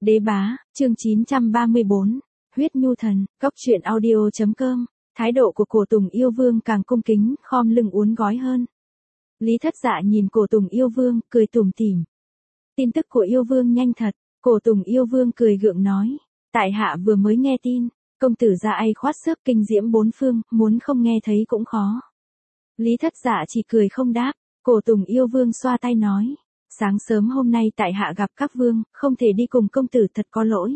Đế bá, chương 934, huyết nhu thần, cốc truyện audio.com, thái độ của cổ Tùng yêu vương càng cung kính, khom lưng uốn gói hơn. Lý Thất Dạ nhìn cổ Tùng yêu vương, cười tủm tỉm. Tin tức của yêu vương nhanh thật, cổ Tùng yêu vương cười gượng nói. Tại hạ vừa mới nghe tin, công tử ra ai khoát sức kinh diễm bốn phương, muốn không nghe thấy cũng khó. Lý Thất Dạ chỉ cười không đáp, cổ Tùng yêu vương xoa tay nói. Sáng sớm hôm nay tại hạ gặp các vương, không thể đi cùng công tử thật có lỗi.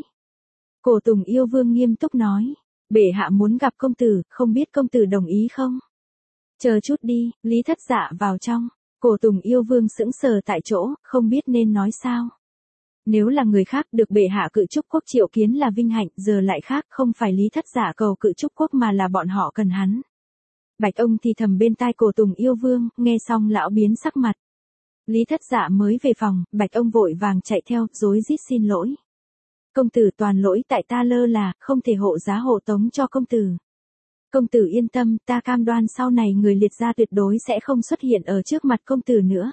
Cổ Tùng yêu vương nghiêm túc nói. Bệ hạ muốn gặp công tử, không biết công tử đồng ý không? Chờ chút đi, Lý Thất Dạ vào trong. Cổ Tùng yêu vương sững sờ tại chỗ, không biết nên nói sao. Nếu là người khác được bệ hạ cự trúc quốc triệu kiến là vinh hạnh, giờ lại khác, không phải Lý Thất Dạ cầu cự trúc quốc mà là bọn họ cần hắn. Bạch ông thì thầm bên tai cổ Tùng yêu vương, nghe xong lão biến sắc mặt. Lý Thất Dạ mới về phòng, Bạch ông vội vàng chạy theo, rối rít xin lỗi. Công tử toàn lỗi tại ta lơ là, không thể hộ giá hộ tống cho công tử. Công tử yên tâm, ta cam đoan sau này người liệt gia tuyệt đối sẽ không xuất hiện ở trước mặt công tử nữa.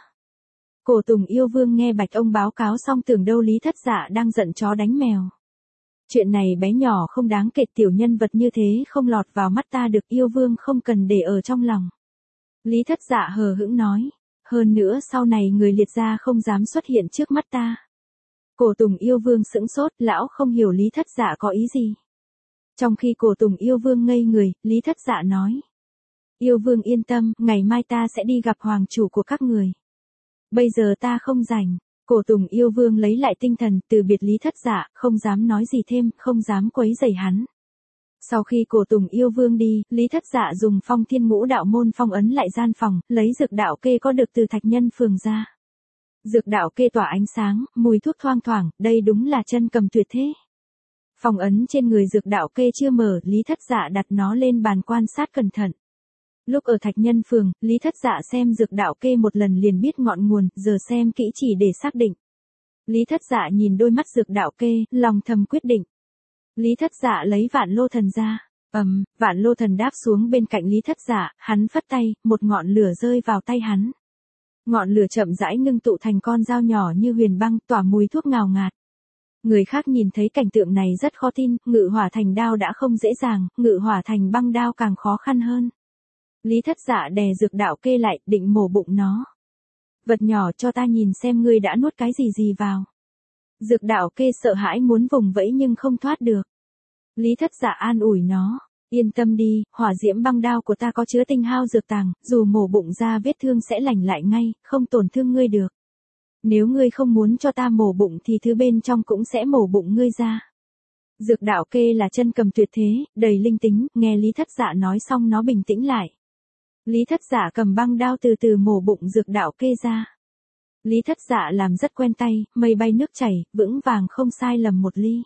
Cổ Tùng yêu vương nghe Bạch ông báo cáo xong tưởng đâu Lý Thất Dạ đang giận chó đánh mèo. Chuyện này bé nhỏ không đáng kể, tiểu nhân vật như thế không lọt vào mắt ta được, yêu vương không cần để ở trong lòng. Lý Thất Dạ hờ hững nói. Hơn nữa sau này người liệt gia không dám xuất hiện trước mắt ta. Cổ Tùng yêu vương sững sốt, lão không hiểu Lý Thất Dạ có ý gì. Trong khi cổ Tùng yêu vương ngây người, Lý Thất Dạ nói. Yêu vương yên tâm, ngày mai ta sẽ đi gặp hoàng chủ của các người. Bây giờ ta không rảnh. Cổ Tùng yêu vương lấy lại tinh thần, từ biệt Lý Thất Dạ, không dám nói gì thêm, không dám quấy rầy hắn. Sau khi cổ Tùng yêu vương đi, Lý Thất Dạ dùng Phong Thiên Ngũ đạo môn phong ấn lại gian phòng, lấy dược đạo kê có được từ Thạch Nhân Phường ra. Dược đạo kê tỏa ánh sáng, mùi thuốc thoang thoảng, đây đúng là chân cầm tuyệt thế. Phong ấn trên người dược đạo kê chưa mở, Lý Thất Dạ đặt nó lên bàn quan sát cẩn thận. Lúc ở Thạch Nhân Phường, Lý Thất Dạ xem dược đạo kê một lần liền biết ngọn nguồn, giờ xem kỹ chỉ để xác định. Lý Thất Dạ nhìn đôi mắt dược đạo kê, lòng thầm quyết định. Lý Thất Dạ lấy Vạn Lô Thần ra. Vạn Lô Thần đáp xuống bên cạnh Lý Thất Dạ, hắn phất tay, một ngọn lửa rơi vào tay hắn. Ngọn lửa chậm rãi ngưng tụ thành con dao nhỏ như huyền băng, tỏa mùi thuốc ngào ngạt. Người khác nhìn thấy cảnh tượng này rất khó tin, ngự hỏa thành đao đã không dễ dàng, ngự hỏa thành băng đao càng khó khăn hơn. Lý Thất Dạ đè dược đạo kê lại, định mổ bụng nó. Vật nhỏ, cho ta nhìn xem ngươi đã nuốt cái gì vào. Dược đạo kê sợ hãi muốn vùng vẫy nhưng không thoát được. Lý Thất Dạ an ủi nó. Yên tâm đi, hỏa diễm băng đao của ta có chứa tinh hao dược tàng, dù mổ bụng ra vết thương sẽ lành lại ngay, không tổn thương ngươi được. Nếu ngươi không muốn cho ta mổ bụng thì thứ bên trong cũng sẽ mổ bụng ngươi ra. Dược đạo kê là chân cầm tuyệt thế, đầy linh tính, nghe Lý Thất Dạ nói xong nó bình tĩnh lại. Lý Thất Dạ cầm băng đao từ từ mổ bụng dược đạo kê ra. Lý Thất Dạ làm rất quen tay, mây bay nước chảy, vững vàng không sai lầm một ly.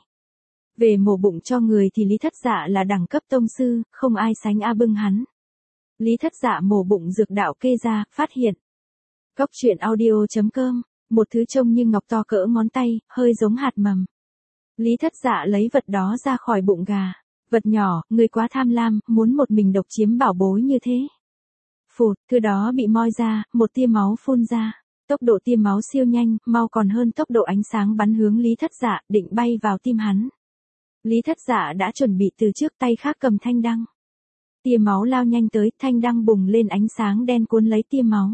Về mổ bụng cho người thì Lý Thất Dạ là đẳng cấp tông sư, không ai sánh a bưng hắn. Lý Thất Dạ mổ bụng dược đạo kê ra, phát hiện. Cốc truyện audio.com, một thứ trông như ngọc to cỡ ngón tay, hơi giống hạt mầm. Lý Thất Dạ lấy vật đó ra khỏi bụng gà. Vật nhỏ, người quá tham lam, muốn một mình độc chiếm bảo bối như thế. Phụt, thứ đó bị moi ra, một tia máu phun ra. Tốc độ tia máu siêu nhanh, mau còn hơn tốc độ ánh sáng bắn hướng Lý Thất Dạ, định bay vào tim hắn. Lý Thất Dạ đã chuẩn bị từ trước, tay khác cầm thanh đăng. Tia máu lao nhanh tới, thanh đăng bùng lên ánh sáng đen cuốn lấy tia máu.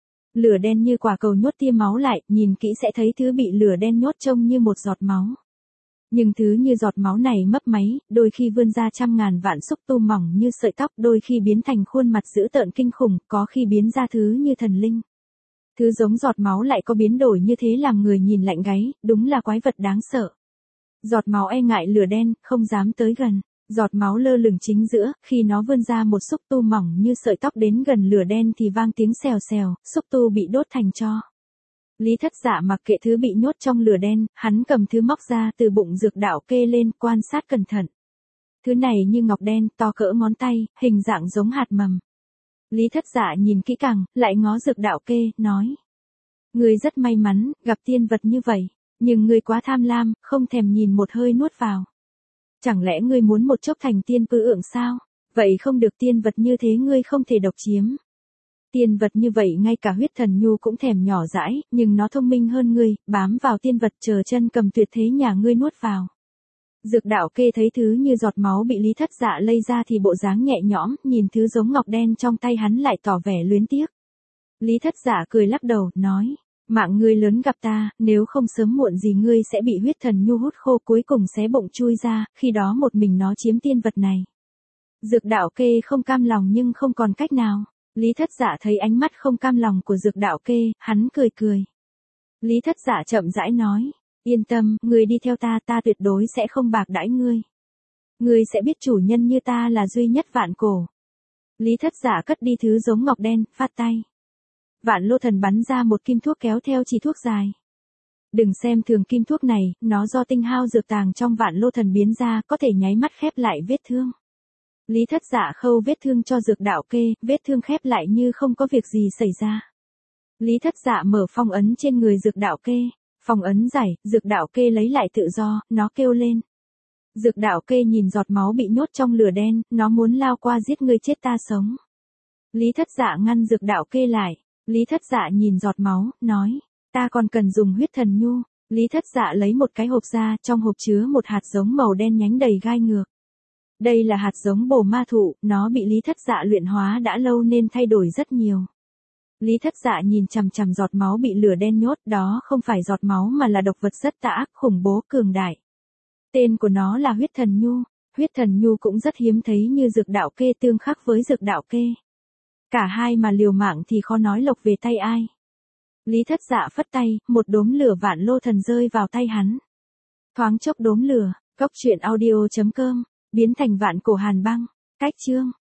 Lửa đen như quả cầu nhốt tia máu lại, nhìn kỹ sẽ thấy thứ bị lửa đen nhốt trông như một giọt máu. Nhưng thứ như giọt máu này mấp máy, đôi khi vươn ra trăm ngàn vạn xúc tu mỏng như sợi tóc, đôi khi biến thành khuôn mặt dữ tợn kinh khủng, có khi biến ra thứ như thần linh. Thứ giống giọt máu lại có biến đổi như thế làm người nhìn lạnh gáy, đúng là quái vật đáng sợ. Giọt máu e ngại lửa đen, không dám tới gần. Giọt máu lơ lửng chính giữa, khi nó vươn ra một xúc tu mỏng như sợi tóc đến gần lửa đen thì vang tiếng xèo xèo, xúc tu bị đốt thành tro. Lý Thất Dạ mặc kệ thứ bị nhốt trong lửa đen, hắn cầm thứ móc ra từ bụng dược đạo kê lên, quan sát cẩn thận. Thứ này như ngọc đen, to cỡ ngón tay, hình dạng giống hạt mầm. Lý Thất Dạ nhìn kỹ càng, lại ngó dược đạo kê, nói. Ngươi rất may mắn, gặp tiên vật như vậy, nhưng ngươi quá tham lam, không thèm nhìn một hơi nuốt vào. Chẳng lẽ ngươi muốn một chốc thành tiên pư ượng sao? Vậy không được, tiên vật như thế ngươi không thể độc chiếm. Tiên vật như vậy ngay cả huyết thần nhu cũng thèm nhỏ dãi, nhưng nó thông minh hơn ngươi, bám vào tiên vật chờ chân cầm tuyệt thế nhà ngươi nuốt vào. Dược đạo kê thấy thứ như giọt máu bị Lý Thất Dạ lây ra thì bộ dáng nhẹ nhõm, nhìn thứ giống ngọc đen trong tay hắn lại tỏ vẻ luyến tiếc. Lý Thất Dạ cười lắc đầu, nói, mạng ngươi lớn gặp ta, nếu không sớm muộn gì ngươi sẽ bị huyết thần nhu hút khô cuối cùng xé bụng chui ra, khi đó một mình nó chiếm tiên vật này. Dược đạo kê không cam lòng nhưng không còn cách nào. Lý Thất Dạ thấy ánh mắt không cam lòng của dược đạo kê, hắn cười cười. Lý Thất Dạ chậm rãi nói, yên tâm, ngươi đi theo ta, ta tuyệt đối sẽ không bạc đãi ngươi. Ngươi sẽ biết chủ nhân như ta là duy nhất vạn cổ. Lý Thất Dạ cất đi thứ giống ngọc đen, phát tay. Vạn Lô Thần bắn ra một kim thuốc kéo theo chỉ thuốc dài. Đừng xem thường kim thuốc này, nó do tinh hao dược tàng trong Vạn Lô Thần biến ra, có thể nháy mắt khép lại vết thương. Lý Thất Dạ khâu vết thương cho dược đạo kê, vết thương khép lại như không có việc gì xảy ra. Lý Thất Dạ mở phong ấn trên người dược đạo kê, phong ấn giải, dược đạo kê lấy lại tự do, nó kêu lên. Dược đạo kê nhìn giọt máu bị nhốt trong lửa đen, nó muốn lao qua giết ngươi chết ta sống. Lý Thất Dạ ngăn dược đạo kê lại, Lý Thất Dạ nhìn giọt máu, nói, ta còn cần dùng huyết thần nhu. Lý Thất Dạ lấy một cái hộp ra, trong hộp chứa một hạt giống màu đen nhánh đầy gai ngược. Đây là hạt giống bồ ma thụ, nó bị Lý Thất Dạ luyện hóa đã lâu nên thay đổi rất nhiều. Lý Thất Dạ nhìn chằm chằm giọt máu bị lửa đen nhốt, đó không phải giọt máu mà là độc vật rất tà ác, khủng bố cường đại. Tên của nó là huyết thần nhu, huyết thần nhu cũng rất hiếm thấy như dược đạo kê tương khắc với dược đạo kê. Cả hai mà liều mạng thì khó nói lộc về tay ai. Lý Thất Dạ phất tay, một đốm lửa Vạn Lô Thần rơi vào tay hắn. Thoáng chốc đốm lửa, cốc truyện audio.com, biến thành vạn cổ hàn băng. Cách chương